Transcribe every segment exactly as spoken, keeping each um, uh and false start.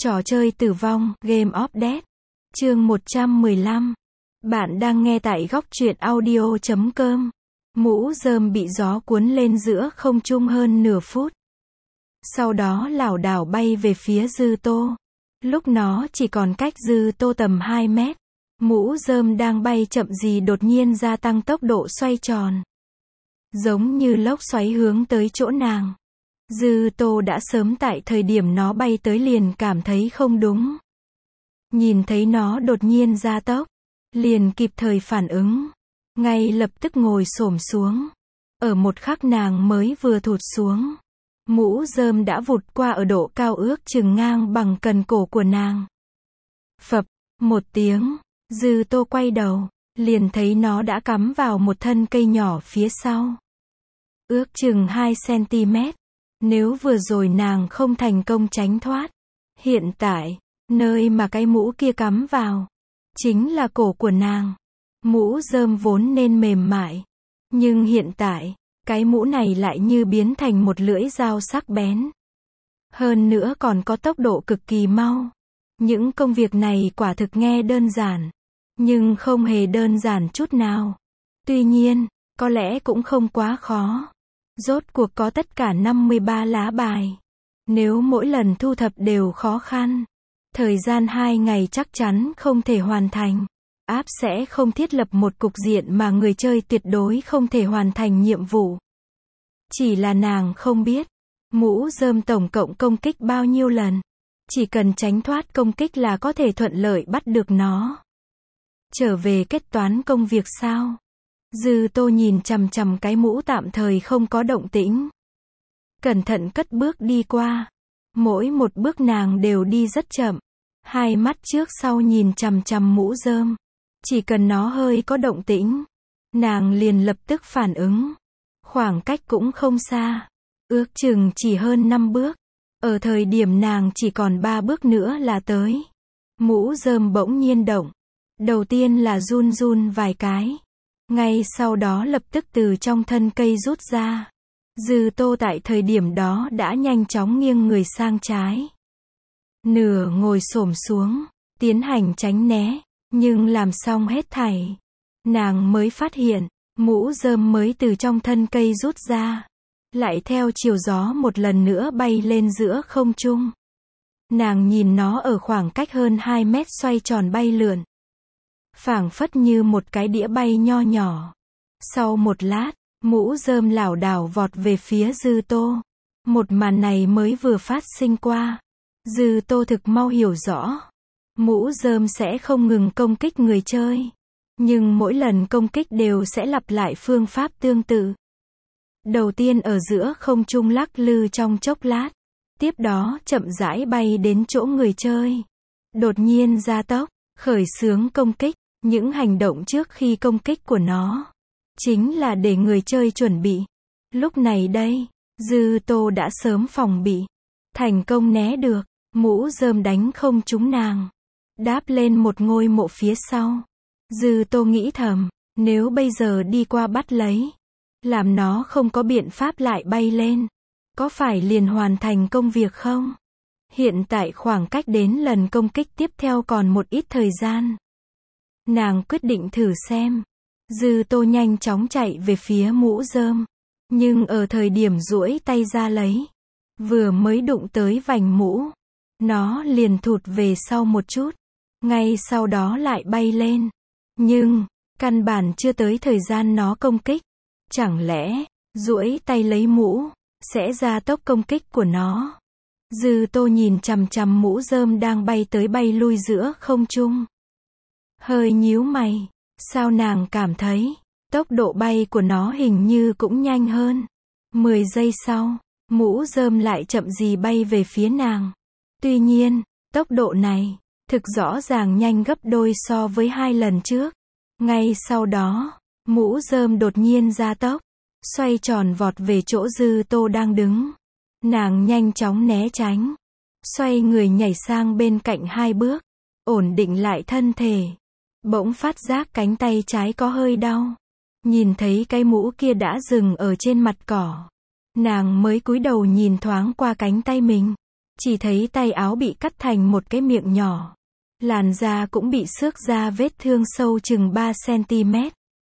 Trò chơi tử vong, Game of Death. Chương một trăm mười lăm. Bạn đang nghe tại góc truyện audio chấm com. Mũ rơm bị gió cuốn lên giữa không trung hơn nửa phút. Sau đó lảo đảo bay về phía Dư Tô. Lúc nó chỉ còn cách Dư Tô tầm hai mét. Mũ rơm đang bay chậm gì đột nhiên gia tăng tốc độ xoay tròn. Giống như lốc xoáy hướng tới chỗ nàng. Dư Tô đã sớm tại thời điểm nó bay tới liền cảm thấy không đúng. Nhìn thấy nó đột nhiên gia tốc, liền kịp thời phản ứng. Ngay lập tức ngồi xổm xuống. Ở một khắc nàng mới vừa thụt xuống, mũ rơm đã vụt qua ở độ cao ước chừng ngang bằng cần cổ của nàng. Phập, một tiếng, Dư Tô quay đầu, liền thấy nó đã cắm vào một thân cây nhỏ phía sau. Ước chừng hai xăng-ti-mét. Nếu vừa rồi nàng không thành công tránh thoát, hiện tại, nơi mà cái mũ kia cắm vào, chính là cổ của nàng. Mũ rơm vốn nên mềm mại, nhưng hiện tại, cái mũ này lại như biến thành một lưỡi dao sắc bén. Hơn nữa còn có tốc độ cực kỳ mau. Những công việc này quả thực nghe đơn giản, nhưng không hề đơn giản chút nào. Tuy nhiên, có lẽ cũng không quá khó. Rốt cuộc có tất cả năm mươi ba lá bài. Nếu mỗi lần thu thập đều khó khăn, thời gian hai ngày chắc chắn không thể hoàn thành. App sẽ không thiết lập một cục diện mà người chơi tuyệt đối không thể hoàn thành nhiệm vụ. Chỉ là nàng không biết, mũ rơm tổng cộng công kích bao nhiêu lần. Chỉ cần tránh thoát công kích là có thể thuận lợi bắt được nó. Trở về kết toán công việc sao? Dư Tô nhìn chằm chằm cái mũ tạm thời không có động tĩnh. Cẩn thận cất bước đi qua. Mỗi một bước nàng đều đi rất chậm. Hai mắt trước sau nhìn chằm chằm mũ rơm. Chỉ cần nó hơi có động tĩnh, nàng liền lập tức phản ứng. Khoảng cách cũng không xa. Ước chừng chỉ hơn năm bước. Ở thời điểm nàng chỉ còn ba bước nữa là tới. Mũ rơm bỗng nhiên động. Đầu tiên là run run vài cái. Ngay sau đó lập tức từ trong thân cây rút ra. Dư Tô tại thời điểm đó đã nhanh chóng nghiêng người sang trái. Nửa ngồi xổm xuống, tiến hành tránh né, nhưng làm xong hết thảy. Nàng mới phát hiện, mũ rơm mới từ trong thân cây rút ra. Lại theo chiều gió một lần nữa bay lên giữa không trung. Nàng nhìn nó ở khoảng cách hơn hai mét xoay tròn bay lượn. Phảng phất như một cái đĩa bay nho nhỏ. Sau một lát, mũ rơm lảo đảo vọt về phía Dư Tô. Một màn này mới vừa phát sinh qua. Dư Tô thực mau hiểu rõ. Mũ rơm sẽ không ngừng công kích người chơi. Nhưng mỗi lần công kích đều sẽ lặp lại phương pháp tương tự. Đầu tiên ở giữa không trung lắc lư trong chốc lát. Tiếp đó chậm rãi bay đến chỗ người chơi. Đột nhiên gia tốc, khởi xướng công kích. Những hành động trước khi công kích của nó, chính là để người chơi chuẩn bị. Lúc này đây, Dư Tô đã sớm phòng bị. Thành công né được, mũ rơm đánh không trúng nàng. Đáp lên một ngôi mộ phía sau. Dư Tô nghĩ thầm, nếu bây giờ đi qua bắt lấy, làm nó không có biện pháp lại bay lên, có phải liền hoàn thành công việc không? Hiện tại khoảng cách đến lần công kích tiếp theo còn một ít thời gian. Nàng quyết định thử xem. Dư Tô nhanh chóng chạy về phía mũ rơm. Nhưng ở thời điểm duỗi tay ra lấy, vừa mới đụng tới vành mũ, nó liền thụt về sau một chút. Ngay sau đó lại bay lên. Nhưng, căn bản chưa tới thời gian nó công kích. Chẳng lẽ, duỗi tay lấy mũ, sẽ gia tốc công kích của nó. Dư Tô nhìn chằm chằm mũ rơm đang bay tới bay lui giữa không trung. Hơi nhíu mày, sao nàng cảm thấy, tốc độ bay của nó hình như cũng nhanh hơn. mười giây sau, mũ rơm lại chậm gì bay về phía nàng. Tuy nhiên, tốc độ này, thực rõ ràng nhanh gấp đôi so với hai lần trước. Ngay sau đó, mũ rơm đột nhiên gia tốc, xoay tròn vọt về chỗ Dư Tô đang đứng. Nàng nhanh chóng né tránh, xoay người nhảy sang bên cạnh hai bước, ổn định lại thân thể. Bỗng phát giác cánh tay trái có hơi đau. Nhìn thấy cái mũ kia đã dừng ở trên mặt cỏ. Nàng mới cúi đầu nhìn thoáng qua cánh tay mình. Chỉ thấy tay áo bị cắt thành một cái miệng nhỏ. Làn da cũng bị xước ra vết thương sâu chừng ba xăng-ti-mét.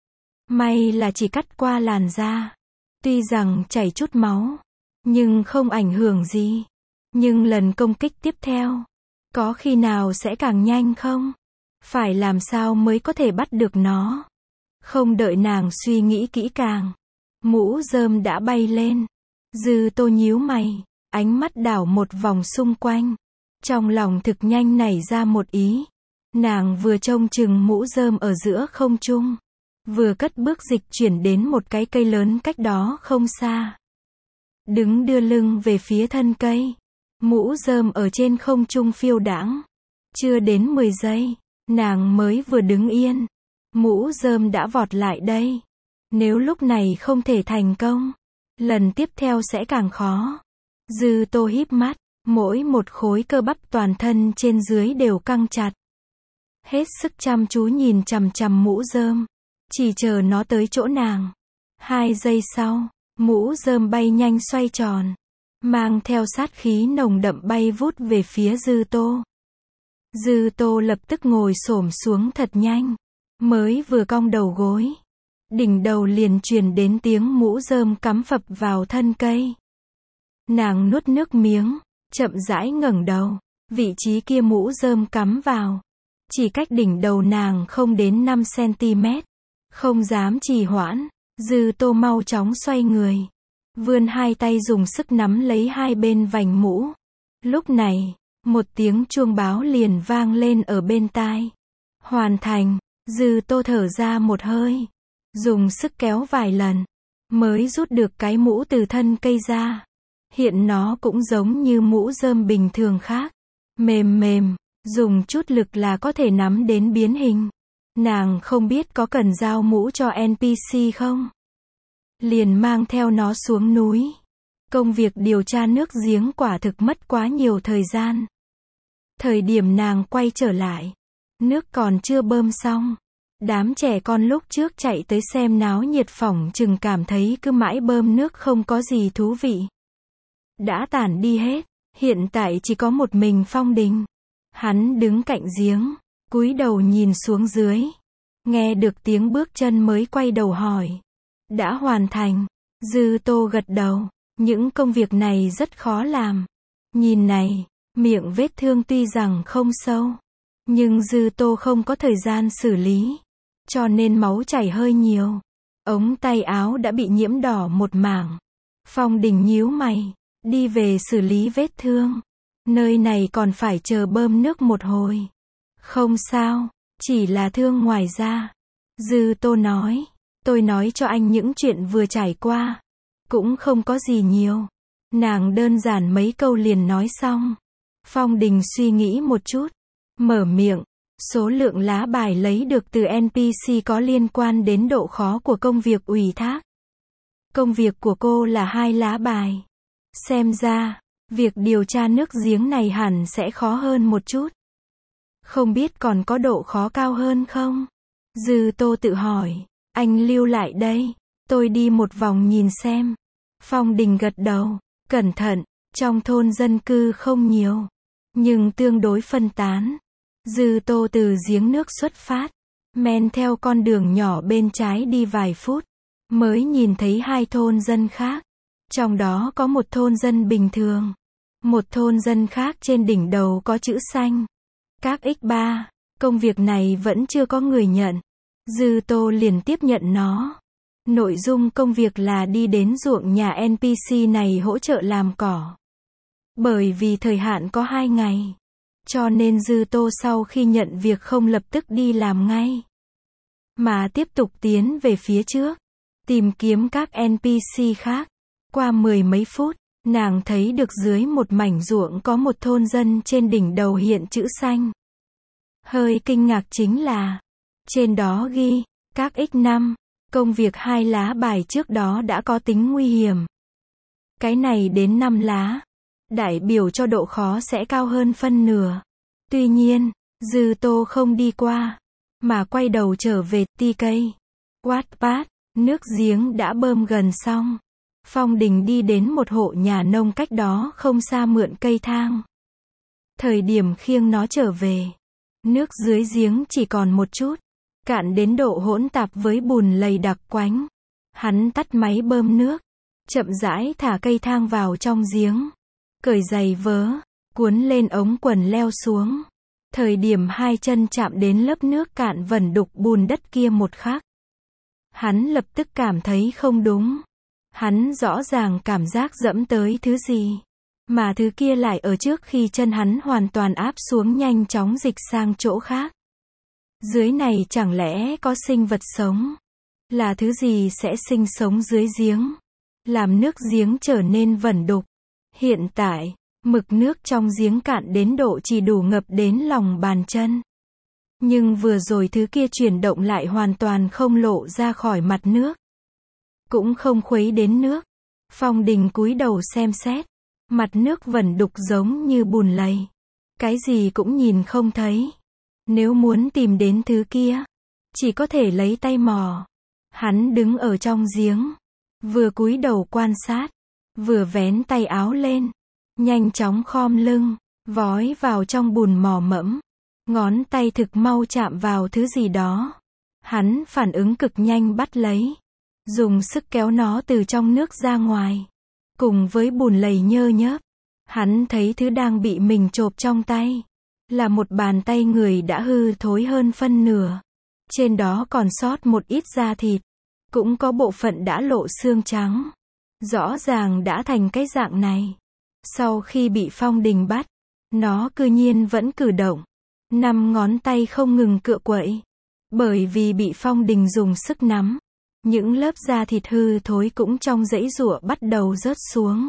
May là chỉ cắt qua làn da. Tuy rằng chảy chút máu, nhưng không ảnh hưởng gì. Nhưng lần công kích tiếp theo, có khi nào sẽ càng nhanh không? Phải làm sao mới có thể bắt được nó? Không đợi nàng suy nghĩ kỹ càng, mũ rơm đã bay lên. Dư Tô nhíu mày, ánh mắt đảo một vòng xung quanh. Trong lòng thực nhanh nảy ra một ý. Nàng vừa trông chừng mũ rơm ở giữa không trung, vừa cất bước dịch chuyển đến một cái cây lớn cách đó không xa. Đứng đưa lưng về phía thân cây. Mũ rơm ở trên không trung phiêu đãng. Chưa đến mười giây, nàng mới vừa đứng yên. Mũ rơm đã vọt lại đây. Nếu lúc này không thể thành công, lần tiếp theo sẽ càng khó. Dư Tô híp mắt, mỗi một khối cơ bắp toàn thân trên dưới đều căng chặt. Hết sức chăm chú nhìn chằm chằm mũ rơm, chỉ chờ nó tới chỗ nàng. Hai giây sau, mũ rơm bay nhanh xoay tròn, mang theo sát khí nồng đậm bay vút về phía Dư Tô. Dư Tô lập tức ngồi xổm xuống thật nhanh, mới vừa cong đầu gối, đỉnh đầu liền truyền đến tiếng mũ rơm cắm phập vào thân cây. Nàng nuốt nước miếng, chậm rãi ngẩng đầu, vị trí kia mũ rơm cắm vào, chỉ cách đỉnh đầu nàng không đến năm xăng-ti-mét. Không dám trì hoãn, Dư Tô mau chóng xoay người, vươn hai tay dùng sức nắm lấy hai bên vành mũ. Lúc này, một tiếng chuông báo liền vang lên ở bên tai. Hoàn thành. Dư Tô thở ra một hơi, dùng sức kéo vài lần, mới rút được cái mũ từ thân cây ra. Hiện nó cũng giống như mũ rơm bình thường khác, mềm mềm, dùng chút lực là có thể nắm đến biến hình. Nàng không biết có cần giao mũ cho en pê xê không? Liền mang theo nó xuống núi. Công việc điều tra nước giếng quả thực mất quá nhiều thời gian. Thời điểm nàng quay trở lại, nước còn chưa bơm xong. Đám trẻ con lúc trước chạy tới xem náo nhiệt phỏng chừng cảm thấy cứ mãi bơm nước không có gì thú vị. Đã tản đi hết, hiện tại chỉ có một mình Phong Đình. Hắn đứng cạnh giếng, cúi đầu nhìn xuống dưới. Nghe được tiếng bước chân mới quay đầu hỏi. Đã hoàn thành. Dư Tô gật đầu. Những công việc này rất khó làm. Nhìn này, miệng vết thương tuy rằng không sâu, nhưng Dư Tô không có thời gian xử lý, cho nên máu chảy hơi nhiều. Ống tay áo đã bị nhiễm đỏ một mảng. Phong Đình nhíu mày, đi về xử lý vết thương. Nơi này còn phải chờ bơm nước một hồi. Không sao, chỉ là thương ngoài da. Dư Tô nói, tôi nói cho anh những chuyện vừa trải qua. Cũng không có gì nhiều. Nàng đơn giản mấy câu liền nói xong. Phong Đình suy nghĩ một chút, mở miệng. Số lượng lá bài lấy được từ en pê xê có liên quan đến độ khó của công việc ủy thác. Công việc của cô là hai lá bài. Xem ra, việc điều tra nước giếng này hẳn sẽ khó hơn một chút. Không biết còn có độ khó cao hơn không? Dư Tô tự hỏi. Anh lưu lại đây, tôi đi một vòng nhìn xem. Phong Đình gật đầu. Cẩn thận, trong thôn dân cư không nhiều, nhưng tương đối phân tán. Dư Tô từ giếng nước xuất phát, men theo con đường nhỏ bên trái đi vài phút, mới nhìn thấy hai thôn dân khác. Trong đó có một thôn dân bình thường, một thôn dân khác trên đỉnh đầu có chữ xanh. Các ích ba, công việc này vẫn chưa có người nhận. Dư Tô liền tiếp nhận nó. Nội dung công việc là đi đến ruộng nhà en pê xê này hỗ trợ làm cỏ. Bởi vì thời hạn có hai ngày, cho nên Dư Tô sau khi nhận việc không lập tức đi làm ngay, mà tiếp tục tiến về phía trước, tìm kiếm các en pê xê khác. Qua mười mấy phút, nàng thấy được dưới một mảnh ruộng có một thôn dân trên đỉnh đầu hiện chữ xanh. Hơi kinh ngạc chính là, trên đó ghi, các ích năm, công việc hai lá bài trước đó đã có tính nguy hiểm. Cái này đến năm lá, đại biểu cho độ khó sẽ cao hơn phân nửa. Tuy nhiên, Dư Tô không đi qua, mà quay đầu trở về tê ca. Wattpad, nước giếng đã bơm gần xong. Phong Đình đi đến một hộ nhà nông cách đó không xa mượn cây thang. Thời điểm khiêng nó trở về, nước dưới giếng chỉ còn một chút, cạn đến độ hỗn tạp với bùn lầy đặc quánh. Hắn tắt máy bơm nước, chậm rãi thả cây thang vào trong giếng, cởi giày vớ, cuốn lên ống quần leo xuống. Thời điểm hai chân chạm đến lớp nước cạn vẩn đục bùn đất kia một khắc, hắn lập tức cảm thấy không đúng. Hắn rõ ràng cảm giác dẫm tới thứ gì, mà thứ kia lại ở trước khi chân hắn hoàn toàn áp xuống nhanh chóng dịch sang chỗ khác. Dưới này chẳng lẽ có sinh vật sống? Là thứ gì sẽ sinh sống dưới giếng, làm nước giếng trở nên vẩn đục? Hiện tại, mực nước trong giếng cạn đến độ chỉ đủ ngập đến lòng bàn chân. Nhưng vừa rồi thứ kia chuyển động lại hoàn toàn không lộ ra khỏi mặt nước, cũng không khuấy đến nước. Phong Đình cúi đầu xem xét, mặt nước vẩn đục giống như bùn lầy, cái gì cũng nhìn không thấy. Nếu muốn tìm đến thứ kia, chỉ có thể lấy tay mò. Hắn đứng ở trong giếng, vừa cúi đầu quan sát, vừa vén tay áo lên, nhanh chóng khom lưng, vói vào trong bùn mò mẫm. Ngón tay thực mau chạm vào thứ gì đó. Hắn phản ứng cực nhanh bắt lấy, dùng sức kéo nó từ trong nước ra ngoài. Cùng với bùn lầy nhơ nhớp, hắn thấy thứ đang bị mình chộp trong tay là một bàn tay người đã hư thối hơn phân nửa. Trên đó còn sót một ít da thịt, cũng có bộ phận đã lộ xương trắng. Rõ ràng đã thành cái dạng này. Sau khi bị Phong Đình bắt, nó cư nhiên vẫn cử động. Năm ngón tay không ngừng cựa quậy. Bởi vì bị Phong Đình dùng sức nắm, những lớp da thịt hư thối cũng trong giãy giụa bắt đầu rớt xuống,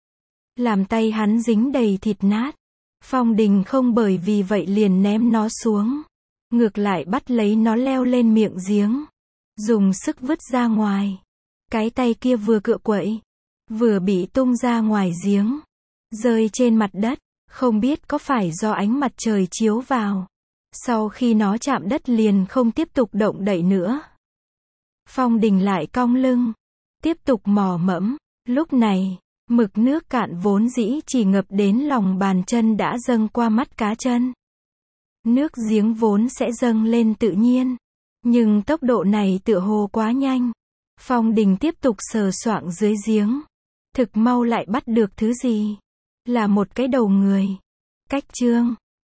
làm tay hắn dính đầy thịt nát. Phong Đình không bởi vì vậy liền ném nó xuống, ngược lại bắt lấy nó leo lên miệng giếng, dùng sức vứt ra ngoài. Cái tay kia vừa cựa quậy, vừa bị tung ra ngoài giếng, rơi trên mặt đất. Không biết có phải do ánh mặt trời chiếu vào, sau khi nó chạm đất liền không tiếp tục động đậy nữa. Phong Đình lại cong lưng, tiếp tục mò mẫm. Lúc này, mực nước cạn vốn dĩ chỉ ngập đến lòng bàn chân đã dâng qua mắt cá chân. Nước giếng vốn sẽ dâng lên tự nhiên, nhưng tốc độ này tựa hồ quá nhanh. Phong Đình tiếp tục sờ soạng dưới giếng, thực mau lại bắt được thứ gì. Là một cái đầu người. Cách chương